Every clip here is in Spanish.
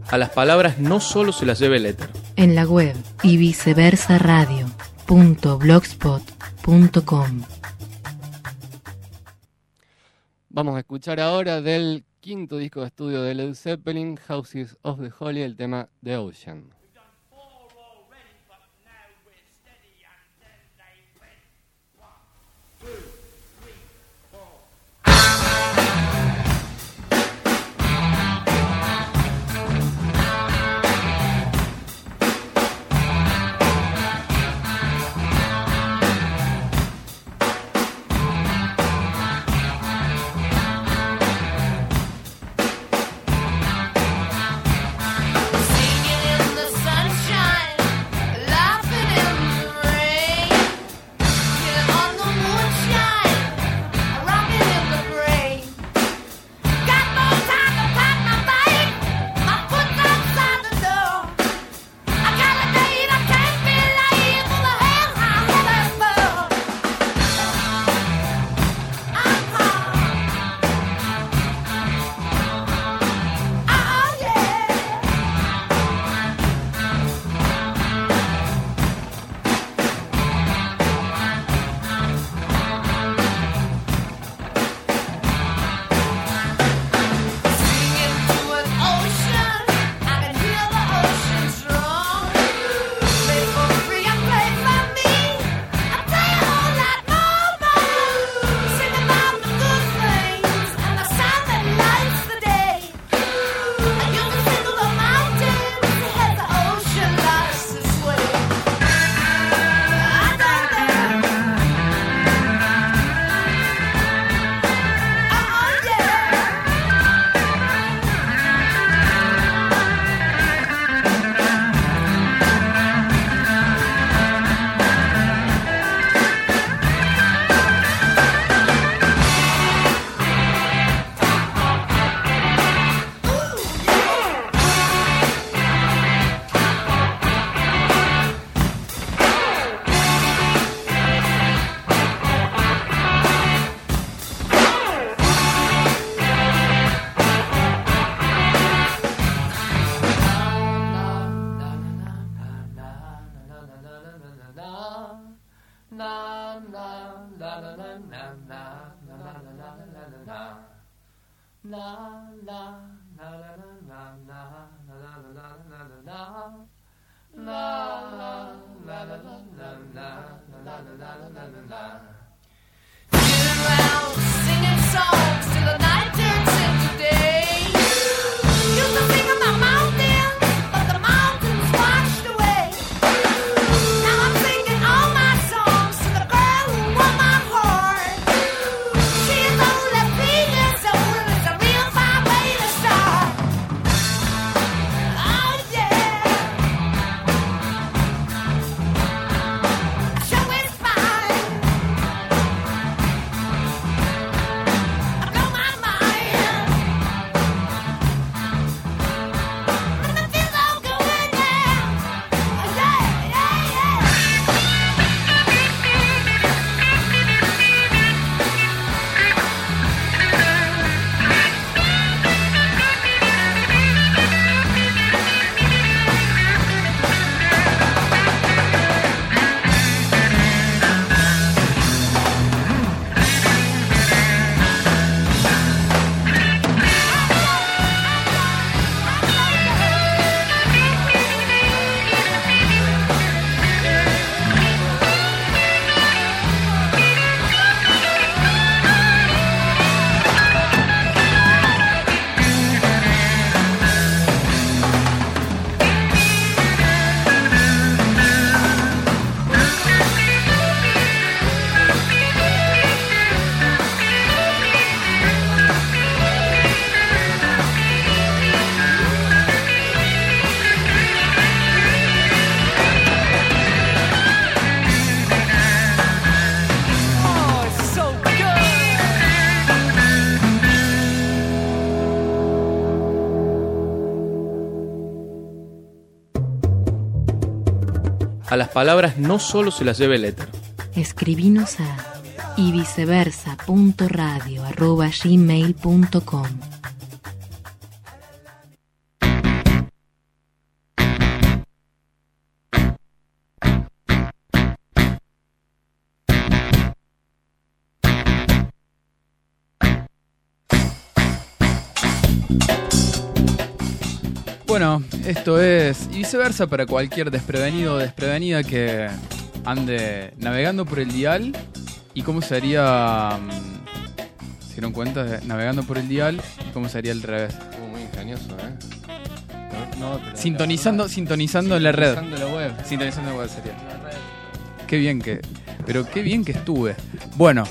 A las palabras no solo se las lleva el éter. En la web y viceversa radio.blogspot.com. Vamos a escuchar ahora del quinto disco de estudio de Led Zeppelin, Houses of the Holy, el tema The Ocean. A las palabras no solo se las lleva el éter. Escribinos a yviceversa.radio@gmail.com. Bueno, esto es y viceversa para cualquier desprevenido o desprevenida que ande navegando por el dial. ¿Y cómo sería, si dieron cuenta, navegando por el dial? ¿Y cómo sería al revés? Muy ingenioso, pero sintonizando la red. Sintonizando la web. Sintonizando la web sería. Qué bien que estuve. Bueno,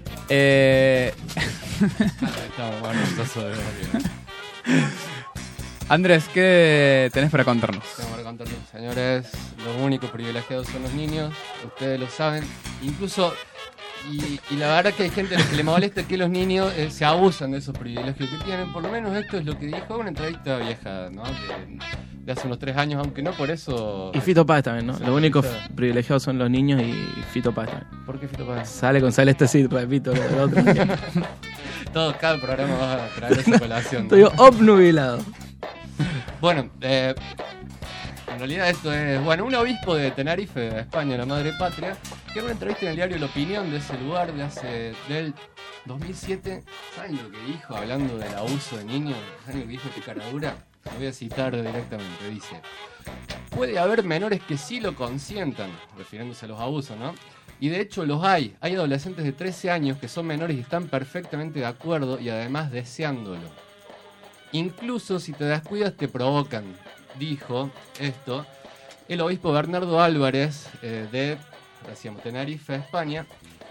Andrés, ¿qué tenés para contarnos? Tengo para contarnos, señores, los únicos privilegiados son los niños, ustedes lo saben, incluso, y la verdad que hay gente a la que le molesta que los niños se abusan de esos privilegios que tienen, por lo menos esto es lo que dijo una entrevista vieja, ¿no? De hace unos 3 años, aunque no por eso... Y Fito Páez también, ¿no? Los únicos privilegiados son los niños y Fito Páez también. ¿Por qué Fito Páez? Sale con Celeste Cid, repito, el otro. Cada programa vas a traer esa colación. Estoy obnubilado. Bueno, en realidad esto es, un obispo de Tenerife, España, la madre patria, que en una entrevista en el diario La Opinión de ese lugar del 2007, ¿saben lo que dijo hablando del abuso de niños? ¿Saben lo que dijo este caradura? Lo voy a citar directamente, dice: puede haber menores que sí lo consientan, refiriéndose a los abusos, ¿no? Y de hecho los hay adolescentes de 13 años que son menores y están perfectamente de acuerdo y además deseándolo. Incluso si te descuidas te provocan, dijo esto el obispo Bernardo Álvarez de Tenerife, España.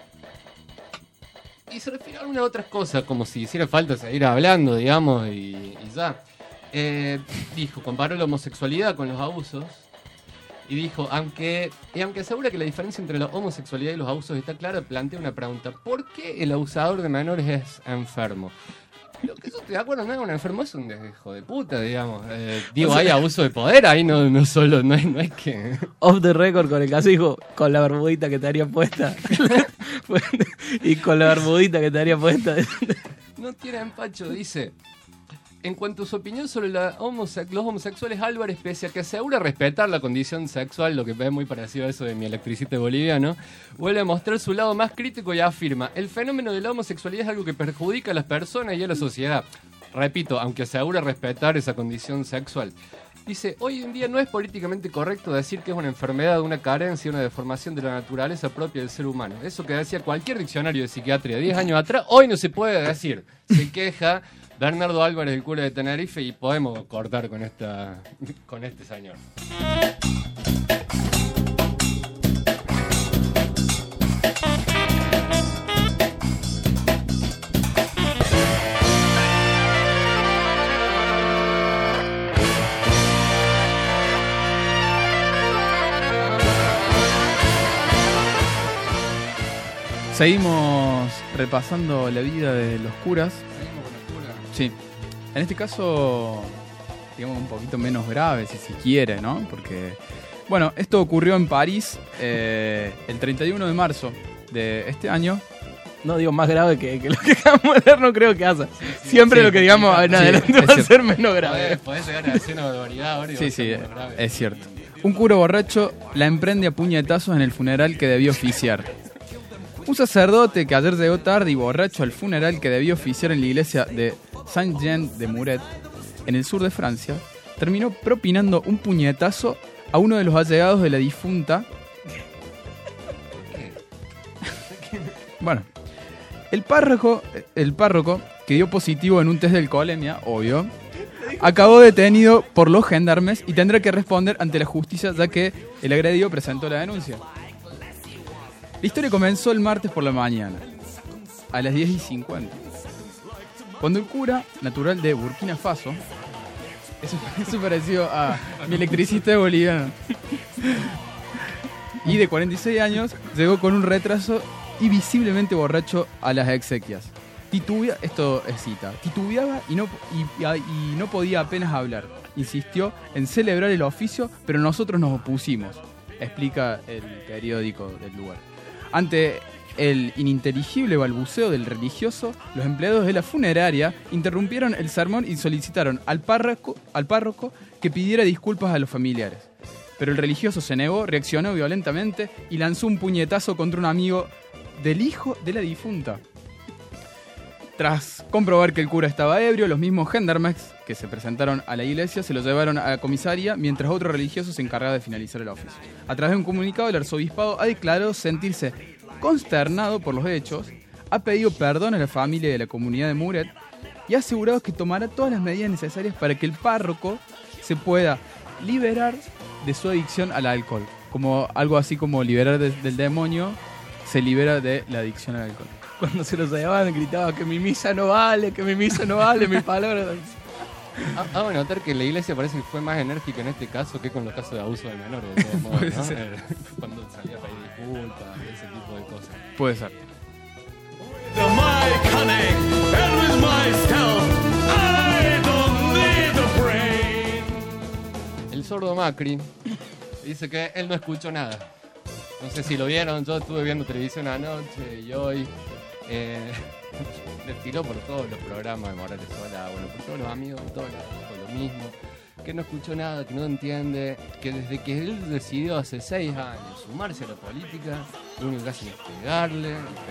Y se refiere a algunas otras cosas, como si hiciera falta seguir hablando, digamos, y ya. Dijo, comparó la homosexualidad con los abusos y dijo, aunque asegura que la diferencia entre la homosexualidad y los abusos está clara, plantea una pregunta: ¿por qué el abusador de menores es enfermo? Lo que yo estoy de acuerdo, no es un enfermo, es un hijo de puta, digamos. Hay abuso de poder, ahí no es que... Off the record con el casijo, con la bermudita que te haría puesta. Y con la bermudita que te haría puesta. No tiene empacho, dice. En cuanto a su opinión sobre los homosexuales, Álvarez, pese a que asegura respetar la condición sexual, lo que es muy parecido a eso de mi electricista boliviano, vuelve a mostrar su lado más crítico y afirma: el fenómeno de la homosexualidad es algo que perjudica a las personas y a la sociedad. Repito, aunque asegura respetar esa condición sexual. Dice, hoy en día no es políticamente correcto decir que es una enfermedad, una carencia, una deformación de la naturaleza propia del ser humano. Eso que decía cualquier diccionario de psiquiatría 10 años atrás, hoy no se puede decir. Se queja Bernardo Álvarez, el cura de Tenerife, y podemos cortar con este señor. Seguimos repasando la vida de los curas. Sí, en este caso, digamos, un poquito menos grave, si se quiere, ¿no? Porque, bueno, esto ocurrió en París el 31 de marzo de este año. No digo más grave que lo que acabamos de leer, no creo que haga. Siempre lo que digamos en adelante va a ser menos grave. Podés llegar a decir una barbaridad ahora y sí, es cierto. Un cura borracho la emprende a puñetazos en el funeral que debió oficiar. Un sacerdote que ayer llegó tarde y borracho al funeral que debió oficiar en la iglesia de Saint-Jean-de-Muret, en el sur de Francia, terminó propinando un puñetazo a uno de los allegados de la difunta. Bueno, el párroco, que dio positivo en un test de alcoholemia, obvio, acabó detenido por los gendarmes y tendrá que responder ante la justicia, ya que el agredido presentó la denuncia. La historia comenzó el martes por la mañana, a las 10:50, cuando el cura, natural de Burkina Faso, eso parecido a mi electricista de boliviano, y de 46 años, llegó con un retraso y visiblemente borracho a las exequias. Titubeaba y no podía apenas hablar. Insistió en celebrar el oficio, pero nosotros nos opusimos, explica el periódico del lugar. Ante el ininteligible balbuceo del religioso, los empleados de la funeraria interrumpieron el sermón y solicitaron al párroco que pidiera disculpas a los familiares. Pero el religioso se negó, reaccionó violentamente y lanzó un puñetazo contra un amigo del hijo de la difunta. Tras comprobar que el cura estaba ebrio, los mismos gendarmes que se presentaron a la iglesia se lo llevaron a la comisaría, mientras otro religioso se encargaba de finalizar el oficio. A través de un comunicado, el arzobispado ha declarado sentirse consternado por los hechos, ha pedido perdón a la familia y a la comunidad de Muret y ha asegurado que tomará todas las medidas necesarias para que el párroco se pueda liberar de su adicción al alcohol. Como algo así como liberar del demonio, se libera de la adicción al alcohol. Cuando se los llevaban gritaba que mi misa no vale, mi palabra. Vamos a notar que la iglesia parece que fue más enérgica en este caso que con los casos de abuso de menores, de todos modos, ¿no? Cuando salía a pedir disculpas, ese tipo de cosas. Puede ser. El sordo Macri dice que él no escuchó nada. No sé si lo vieron, yo estuve viendo televisión anoche y hoy desfiló por todos los programas de Morales Sola, bueno, por todos los amigos, todos por lo mismo, que no escuchó nada, que no entiende, que desde que él decidió hace 6 años sumarse a la política, lo único que hacen es pegarle,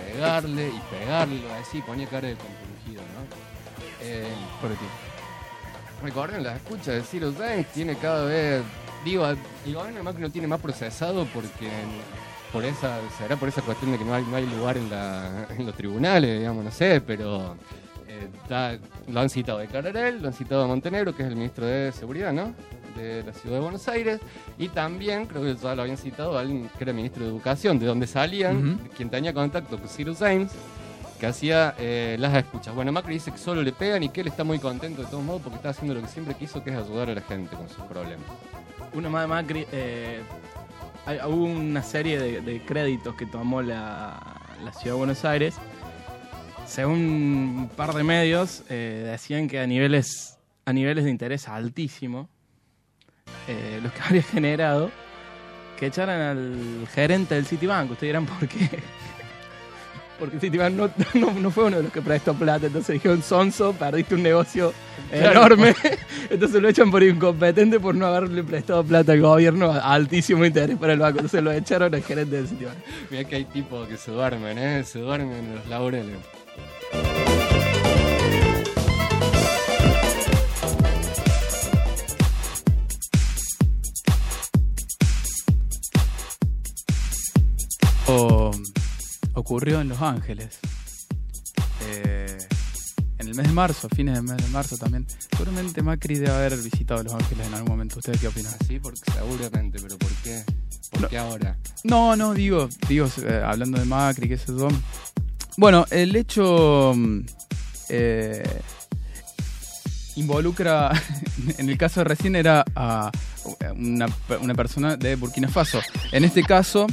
así, ponía cara de compungido, ¿no? Por ti. Recuerden, las escuchas de Ciro Sáenz tiene cada vez, digo, el gobierno de Macri no tiene más procesado porque será por esa cuestión de que no hay lugar en los tribunales, digamos, no sé, pero lo han citado de Cararel, lo han citado a Montenegro, que es el ministro de Seguridad, ¿no?, de la ciudad de Buenos Aires, y también creo que ya lo habían citado a alguien que era ministro de Educación, de donde salían, quien tenía contacto con Ciro Sáenz, que hacía las escuchas. Bueno, Macri dice que solo le pegan y que él está muy contento de todos modos porque está haciendo lo que siempre quiso, que es ayudar a la gente con sus problemas. Una más de Macri, hubo una serie de créditos que tomó la ciudad de Buenos Aires. Según un par de medios, decían que a niveles de interés altísimo, los que habría generado que echaran al gerente del Citibank. Ustedes dirán, ¿por qué? Porque Citibank no fue uno de los que prestó plata, entonces dijeron, sonso, perdiste un negocio enorme, entonces lo echan por incompetente por no haberle prestado plata al gobierno a altísimo interés para el banco, entonces lo echaron al gerente del Citibank. Mirá que hay tipos que se duermen, se duermen en los laureles. Ocurrió en Los Ángeles. En el mes de marzo, fines del mes de marzo también. Seguramente Macri debe haber visitado Los Ángeles en algún momento. ¿Ustedes qué opinan? Sí, seguramente, pero ¿por qué? ¿Por qué ahora? No, digo, hablando de Macri, qué sé yo. Bueno, el hecho involucra, en el caso de recién era a una persona de Burkina Faso. En este caso,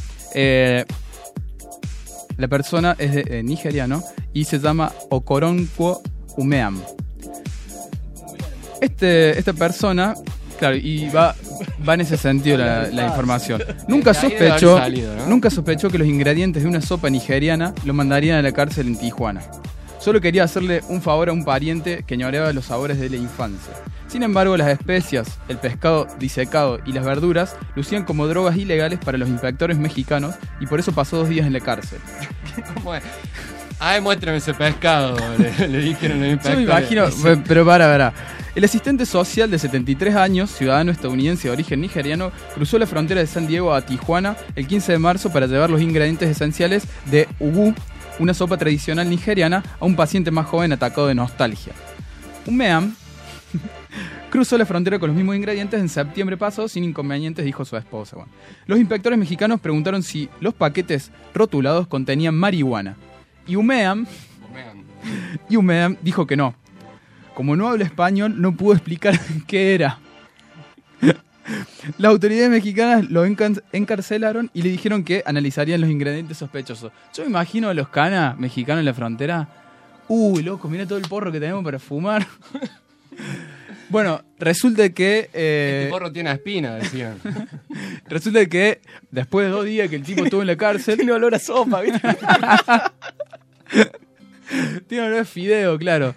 la persona es de nigeriano y se llama Okoronkwo Umeam. Esta persona, claro, y va en ese sentido la información. Nunca sospechó que los ingredientes de una sopa nigeriana lo mandarían a la cárcel en Tijuana. Solo quería hacerle un favor a un pariente que añoreaba los sabores de la infancia. Sin embargo, las especias, el pescado disecado y las verduras lucían como drogas ilegales para los inspectores mexicanos y por eso pasó 2 días en la cárcel. ¿Cómo es? Muéstrame ese pescado, le dijeron al inspector. Yo me imagino, pero para. El asistente social de 73 años, ciudadano estadounidense de origen nigeriano, cruzó la frontera de San Diego a Tijuana el 15 de marzo para llevar los ingredientes esenciales de ugu, una sopa tradicional nigeriana, a un paciente más joven atacado de nostalgia. Umeam cruzó la frontera con los mismos ingredientes en septiembre pasado sin inconvenientes, dijo su esposa. Bueno, los inspectores mexicanos preguntaron si los paquetes rotulados contenían marihuana. Y Umeam dijo que no. Como no habla español, no pudo explicar qué era. Las autoridades mexicanas lo encarcelaron y le dijeron que analizarían los ingredientes sospechosos. Yo me imagino a los canas mexicanos en la frontera. Loco, mira todo el porro que tenemos para fumar. Bueno, resulta que... este porro tiene espina, decían. Resulta que después de 2 días que el tipo estuvo en la cárcel... Tiene olor a sopa, ¿viste? Tiene olor a fideo, claro.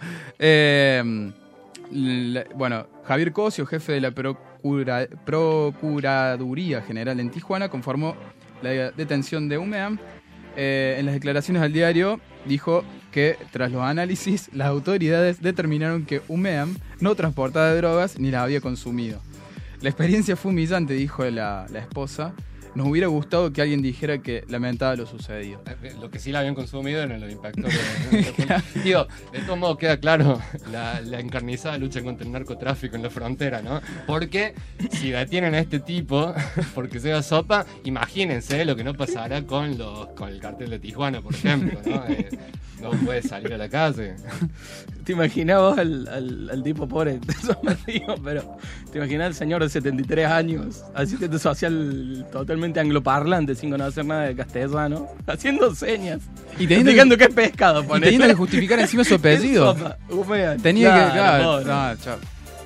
Bueno, Javier Cosio, jefe de la Procuraduría General en Tijuana, conformó la detención de Umeam. En las declaraciones al diario dijo que, tras los análisis, las autoridades determinaron que Umeam no transportaba drogas ni las había consumido. La experiencia fue humillante, dijo la esposa. Nos hubiera gustado que alguien dijera que lamentaba lo sucedido. Lo que sí la habían consumido no lo impactó. Digo, de todos modos queda claro la encarnizada lucha contra el narcotráfico en la frontera, ¿no? Porque si detienen a este tipo porque se da sopa, imagínense lo que no pasará con el cartel de Tijuana, por ejemplo, ¿no? No puede salir a la calle. ¿Te imaginás vos al tipo pobre? Eso me digo, pero ¿te imaginás al señor de 73 años, asistente social totalmente angloparlante, sin conocer nada de castellano, haciendo señas y indicando que es pescado? Y teniendo que justificar encima su apellido. Tenía que... Claro, chao.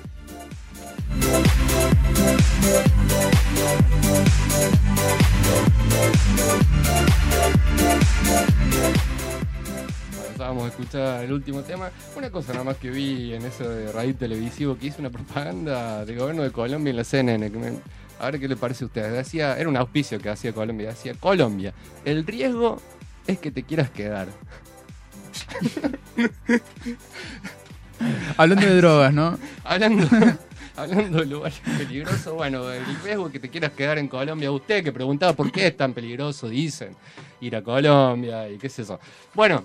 Vamos a escuchar el último tema. Una cosa nada más que vi en eso de radio televisivo, que hizo una propaganda del gobierno de Colombia en la CNN. A ver qué le parece a ustedes. Era un auspicio que hacía Colombia. Decía: Colombia, el riesgo es que te quieras quedar. Hablando de drogas, ¿no? Hablando de lugares peligrosos, bueno, el riesgo es que te quieras quedar en Colombia. Usted que preguntaba por qué es tan peligroso, dicen, ir a Colombia y qué es eso. Bueno,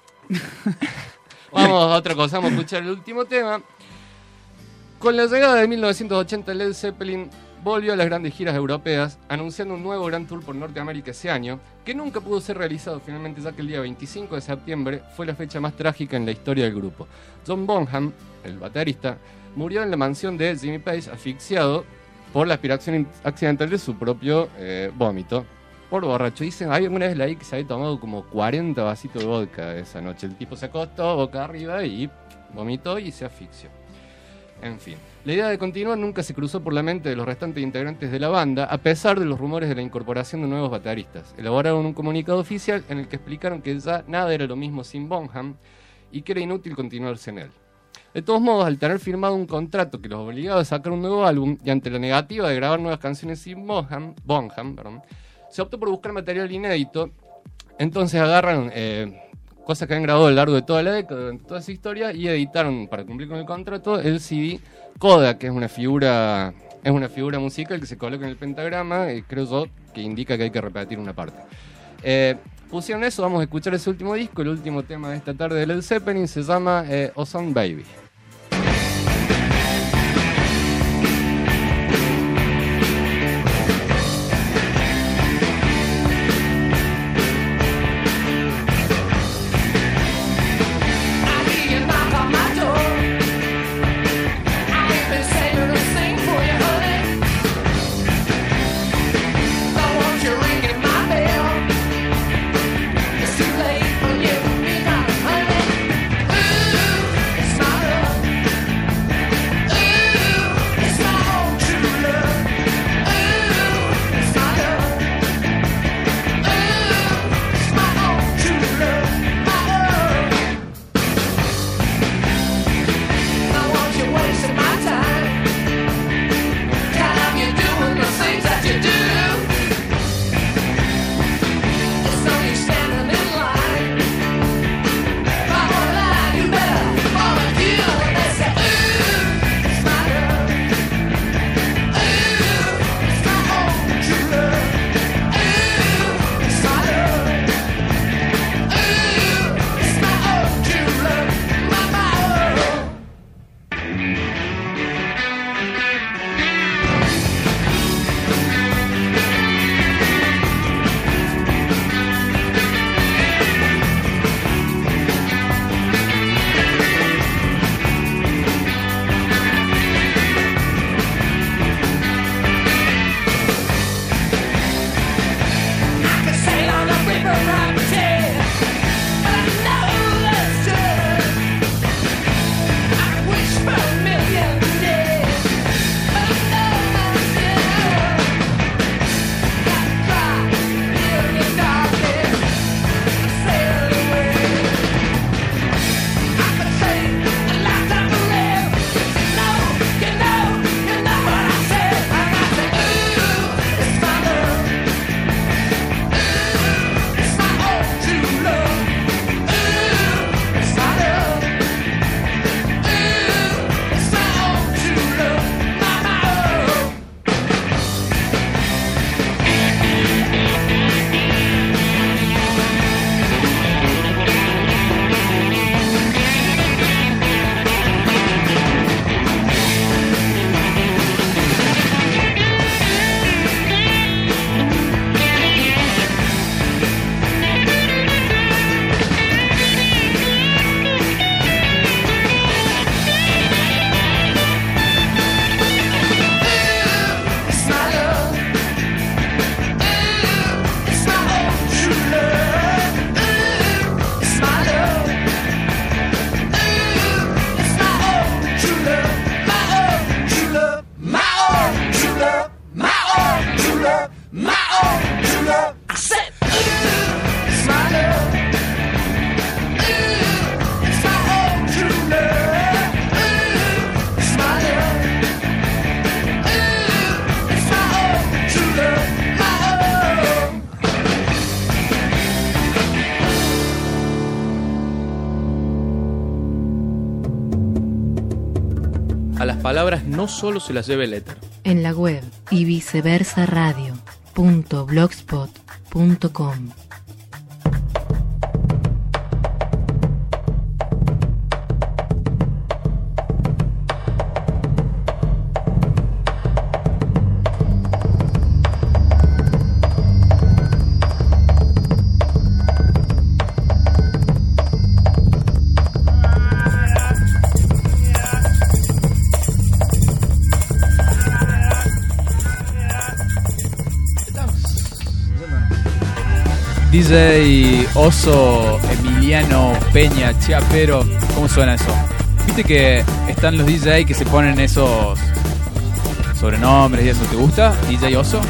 vamos a otra cosa, vamos a escuchar el último tema. Con la llegada de 1980, Led Zeppelin volvió a las grandes giras europeas, anunciando un nuevo gran tour por Norteamérica ese año, que nunca pudo ser realizado finalmente, ya que el día 25 de septiembre fue la fecha más trágica en la historia del grupo. John Bonham, el baterista, murió en la mansión de Jimmy Page asfixiado por la aspiración accidental de su propio vómito. Por borracho. Dicen, hay alguna vez leí que se había tomado como 40 vasitos de vodka esa noche. El tipo se acostó boca arriba y vomitó y se asfixió. En fin, la idea de continuar nunca se cruzó por la mente de los restantes integrantes de la banda, a pesar de los rumores de la incorporación de nuevos bateristas. Elaboraron un comunicado oficial en el que explicaron que ya nada era lo mismo sin Bonham y que era inútil continuarse en él. De todos modos, al tener firmado un contrato que los obligaba a sacar un nuevo álbum y ante la negativa de grabar nuevas canciones sin Bonham, se optó por buscar material inédito. Entonces agarran cosas que han grabado a lo largo de toda la década, de toda esa historia, y editaron, para cumplir con el contrato, el CD Coda, que es una figura musical que se coloca en el pentagrama, creo yo, que indica que hay que repetir una parte. Pusieron eso, vamos a escuchar ese último disco, el último tema de esta tarde de Led Zeppelin, se llama Ozone Baby. It's too late for you, me, honey. Ooh, it's not a las palabras no solo se las lleve el éter. En la web y viceversa radio.blogspot.com. DJ Oso, Emiliano, Peña, Chiapero, ¿cómo suena eso? Viste que están los DJ que se ponen esos sobrenombres y eso, ¿te gusta? DJ Oso.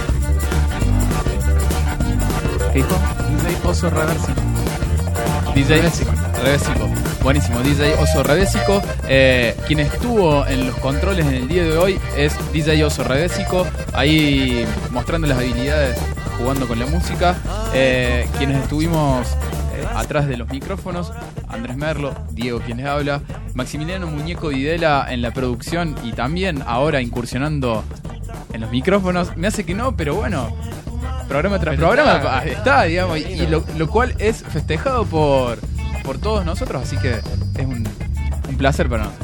¿Qué dijo? DJ Oso Reversico. DJ Reversico. Buenísimo, DJ Oso Reversico. Quien estuvo en los controles en el día de hoy es DJ Oso Reversico, ahí mostrando las habilidades, jugando con la música. Quienes estuvimos atrás de los micrófonos, Andrés Merlo, Diego quien les habla, Maximiliano Muñeco Videla en la producción y también ahora incursionando en los micrófonos. Me hace que no, pero bueno, programa tras programa está, digamos, y lo cual es festejado por todos nosotros, así que es un placer para nosotros.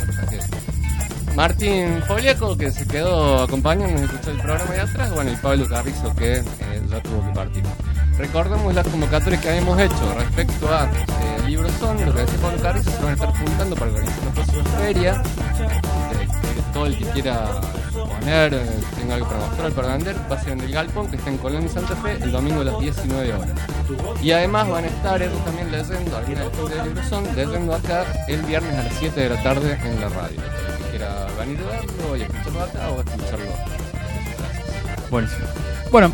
Martín Foliaco, que se quedó acompañando, escuchó el programa de atrás, bueno, y Pablo Carrizo, que ya tuvo que partir. Recordemos las convocatorias que habíamos hecho respecto a Libros Son, lo que decía Pablo Carrizo, se van a estar juntando para organizar una próxima feria. Todo el que quiera poner, tenga algo para mostrar, para vender, va a ser en el Galpón, que está en Colón y Santa Fe, el domingo a las 19 horas. Y además van a estar ellos también leyendo, alguna de de Libros Son, leyendo acá el viernes a las 7 de la tarde en la radio. El que quiera venir a verlo y escucharlo acá o escucharlo. Buenísimo. Bueno,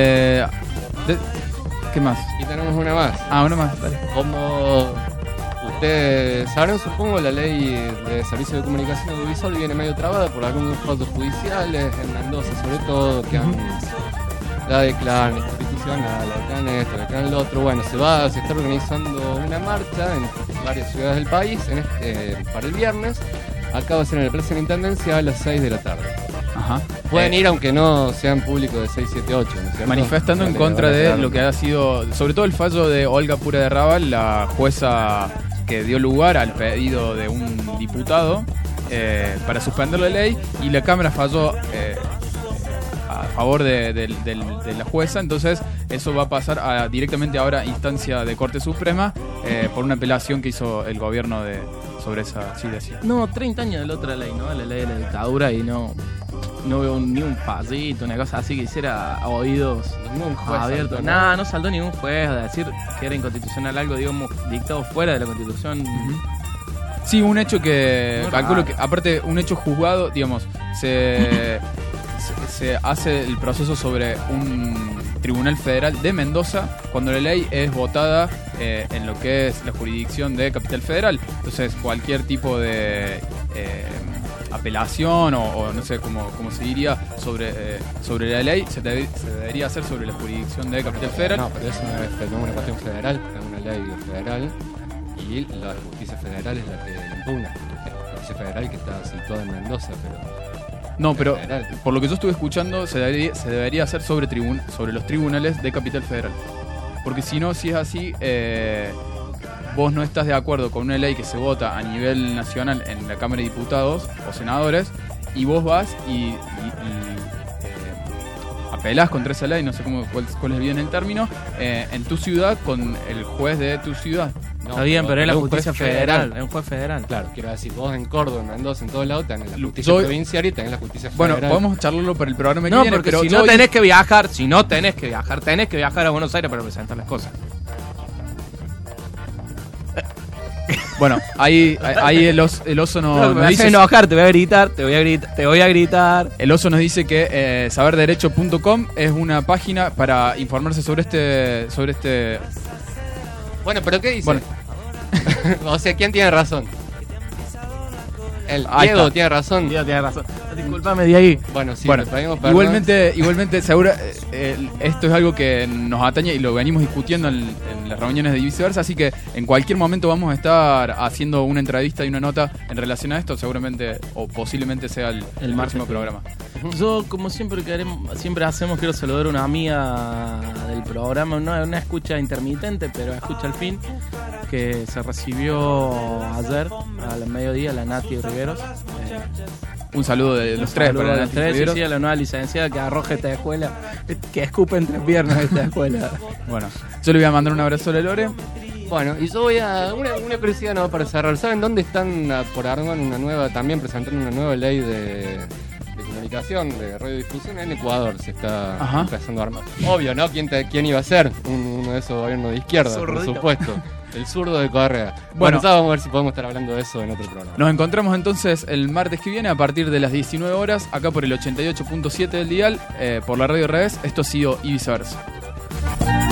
¿qué más? Y tenemos una más. Una más, dale. Como ustedes sabrán, supongo, la ley de servicio de comunicación audiovisual viene medio trabada por algunos fallos judiciales en Mendoza, sobre todo, que han la declaran institucional, la declaran esto, la declaran lo otro. Bueno, se está organizando una marcha en varias ciudades del país para el viernes. Acá va a ser en el Plaza de la Intendencia a las 6 de la tarde. Ajá. Pueden ir aunque no sean públicos de 6, 7, 8, ¿no es cierto? Manifestando en contra de lo que ha sido, sobre todo el fallo de Olga Pura de Rábal, la jueza que dio lugar al pedido de un diputado para suspender la ley, y la Cámara falló a favor de la jueza. Entonces eso va a pasar directamente ahora a instancia de Corte Suprema por una apelación que hizo el gobierno sobre esa decisión. No, 30 años de la otra ley, ¿no? La ley de la dictadura, y no veo ni un pasito, una cosa así que hiciera a oídos abiertos. Nada, no saltó ningún juez a decir que era inconstitucional algo, digamos, dictado fuera de la Constitución. Sí, un hecho que calculo que, aparte, un hecho juzgado, digamos, se hace el proceso sobre un tribunal federal de Mendoza cuando la ley es votada en lo que es la jurisdicción de Capital Federal. Entonces cualquier tipo de apelación o no sé cómo se diría sobre la ley se debería hacer sobre la jurisdicción de Capital Federal. No, pero eso no es una cuestión federal, es una ley federal y la justicia federal es la que la impugna. La justicia federal que está situada en Mendoza, pero... No, pero por lo que yo estuve escuchando se debería hacer sobre los tribunales de Capital Federal. Porque si no, si es así, vos no estás de acuerdo con una ley que se vota a nivel nacional en la Cámara de Diputados o Senadores, y vos vas y apelás contra esa ley, no sé cuál es bien el término, en tu ciudad con el juez de tu ciudad. No, está bien, pero es la justicia federal, es un juez federal. Claro, quiero decir, vos en Córdoba, en Mendoza, en todos lados tenés la justicia provincial y tenés la justicia federal. Bueno, podemos charlarlo para el programa que viene. No, porque pero si no tenés que viajar, tenés que viajar a Buenos Aires para presentar las cosas. Bueno, ahí el oso nos dice enojar, te voy a gritar. El oso nos dice que saberderecho.com es una página para informarse sobre este. Bueno, pero ¿qué dice? Bueno. O sea, ¿quién tiene razón? Ahí Diego está. tiene razón. Diego tiene razón. Disculpame, Diego. Bueno, sí, Bueno, le pedimos perdón. igualmente seguro, esto es algo que nos atañe y lo venimos discutiendo en las reuniones de y viceversa, así que en cualquier momento vamos a estar haciendo una entrevista y una nota en relación a esto, seguramente o posiblemente sea el próximo programa. Yo, como siempre hacemos, quiero saludar a una amiga del programa, una escucha intermitente, pero escucha al fin, que se recibió ayer al mediodía, la Nati Riveros. Un saludo de los tres para la Nati Riveros. Sí, a la nueva licenciada que arroja esta escuela, que escupe entre piernas esta escuela. Bueno, yo le voy a mandar un abrazo a la Lore. Bueno, y yo voy a... Una curiosidad, ¿no? Para cerrar. ¿Saben dónde están por armar también presentando una nueva ley de comunicación, de radiodifusión? En Ecuador se está empezando a armar. Obvio, ¿no? ¿Quién iba a ser uno de esos gobiernos de izquierda? Por supuesto. El zurdo de Correa. Bueno, ya vamos a ver si podemos estar hablando de eso en otro programa. Nos encontramos entonces el martes que viene a partir de las 19 horas, acá por el 88.7 del dial, por la radio Revés. Esto ha sido y viceversa.